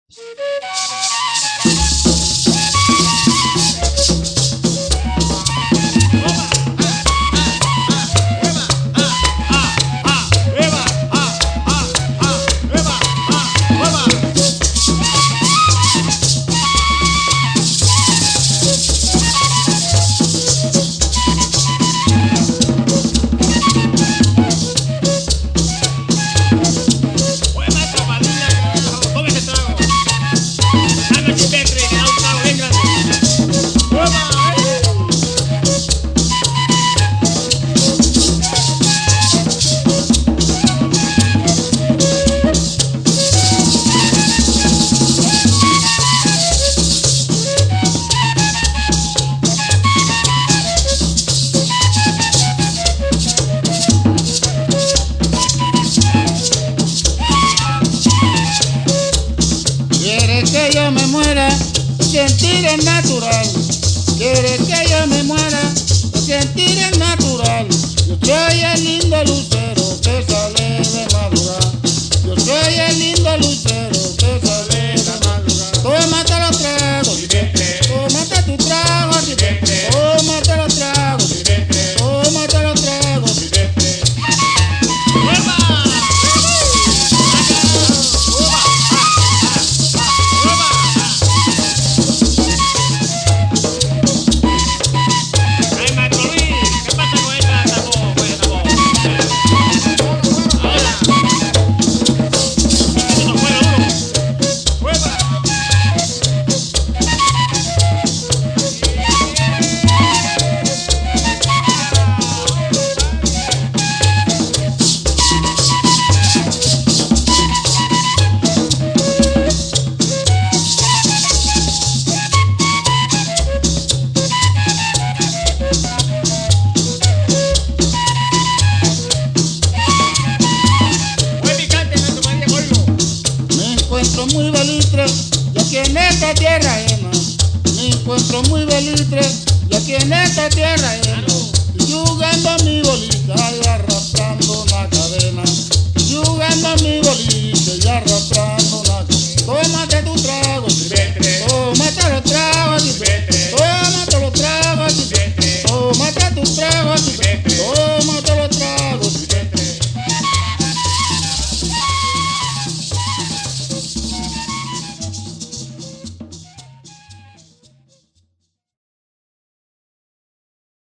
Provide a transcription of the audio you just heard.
Que yo me muera, sentir es natural. Quiere que yo me muera, sentir es natural. Yo soy el lindo lucero que sale de madrugada. Yo soy el lindo lucero que sale de madrugada. Tómate los tragos, tómate tu trago, tómate los tragos, tómate los tragos. Muy belitre, y aquí en esta tierra ajena, me encuentro muy belitre, y aquí en esta tierra ajena, y jugando mi bolita agarra.